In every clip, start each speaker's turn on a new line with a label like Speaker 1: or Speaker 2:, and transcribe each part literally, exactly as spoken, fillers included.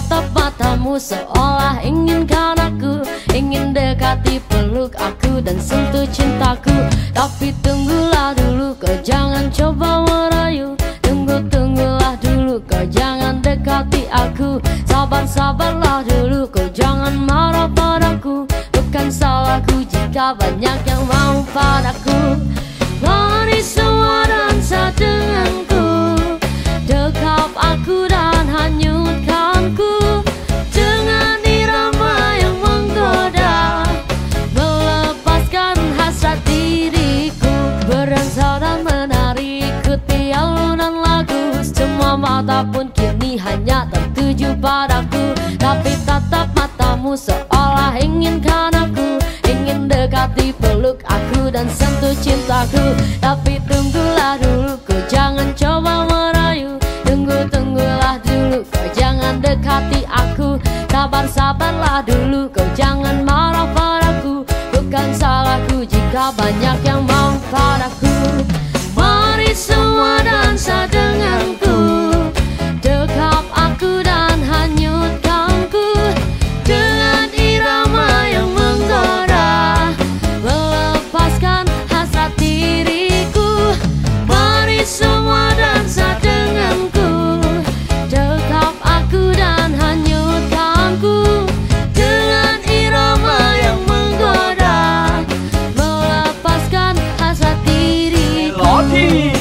Speaker 1: tatap matamu seolah inginkan aku, ingin dekati, peluk aku dan sentuh cintaku. Tapi tunggulah dulu, kau jangan coba merayu. Tunggu, tunggulah dulu, kau jangan dekati aku. Sabar, sabarlah dulu, kau jangan marah padaku. Bukan salahku jika banyak yang mau padaku. Mari semua dansa denganku, dekap aku dan hanyutkanku dengan irama yang menggoda, melepaskan hasrat diriku. Berdansa dan menari, ikuti alunan lagu. Semua mata pun kini hanya tertuju padaku. Tapi tatap matamu seolah inginkan aku, ingin dekati, peluk aku dan sentuh cintaku. Tapi tunggulah dulu, kau jangan coba merayu. Tunggu, tunggulah dulu, kau jangan dekati aku. Sabar, sabarlah dulu, kau jangan marah padaku. Bukan salahku jika banyak yang mau padaku. Mari semua dansa denganku, dekap aku dan hanyutkanku dengan irama yang menggoda, melepaskan hasrat diriku. Mari semua dansa denganku, dekap aku dan hanyutkanku dengan irama yang menggoda, melepaskan hasrat diriku.
Speaker 2: Melodi.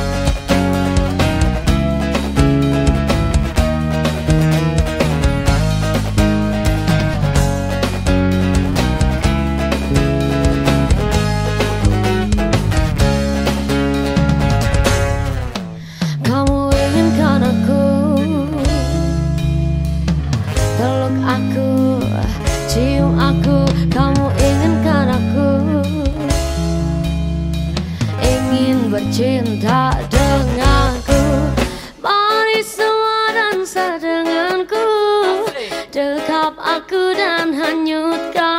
Speaker 1: Kamu inginkan aku, peluk aku, cium aku. Kamu inginkan aku, ingin bercinta denganku. Mari semua dansa denganku, dekap aku dan hanyutkan